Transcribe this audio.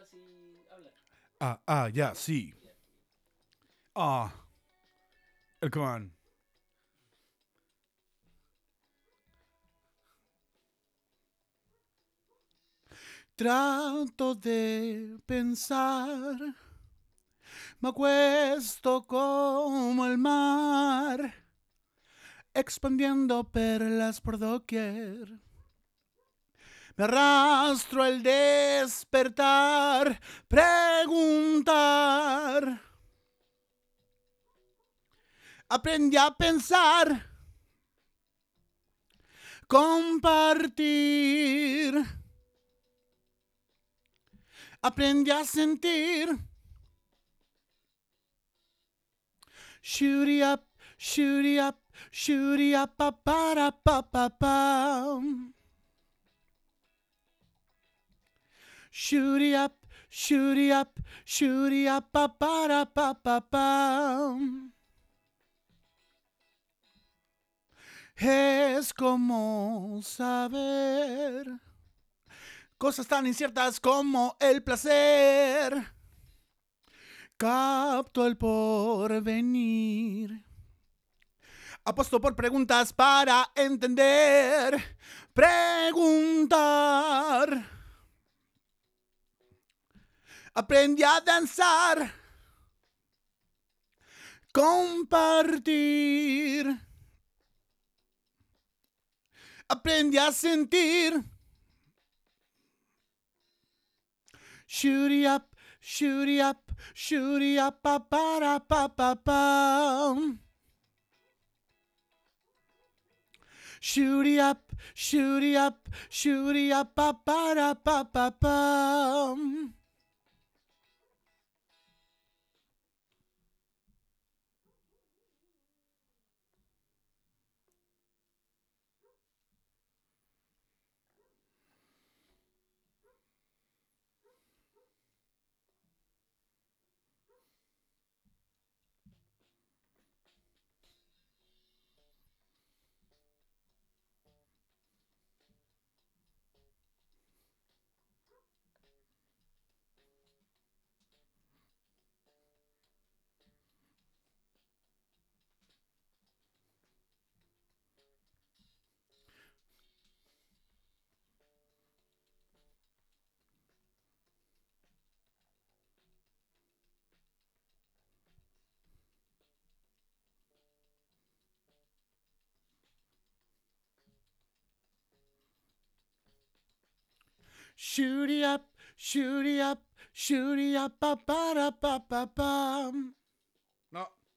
así hablar. Ya, sí. Ah, come on. Trato de pensar, me acuesto como el mar, expandiendo perlas por doquier. Me arrastro al despertar, preguntar. Aprendí a pensar, compartir. Aprendí a sentir. Shooty up, shooty up, shooty up, pa pa pa pa pa. Shooty up, shooty up, shooty up, pa pa pa pa pa. Es como saber cosas tan inciertas como el placer. Capto el porvenir. Apuesto por preguntas para entender. Preguntar. Aprendí a danzar. Compartir. Aprendí a sentir. Shooty up, shooty up, shooty up, pa pa pa pa pa. Shooty up, shooty up, shooty up, pa pa pa pa pa. Shooty up, shooty up, shooty up, pa pa pa pa pa. No.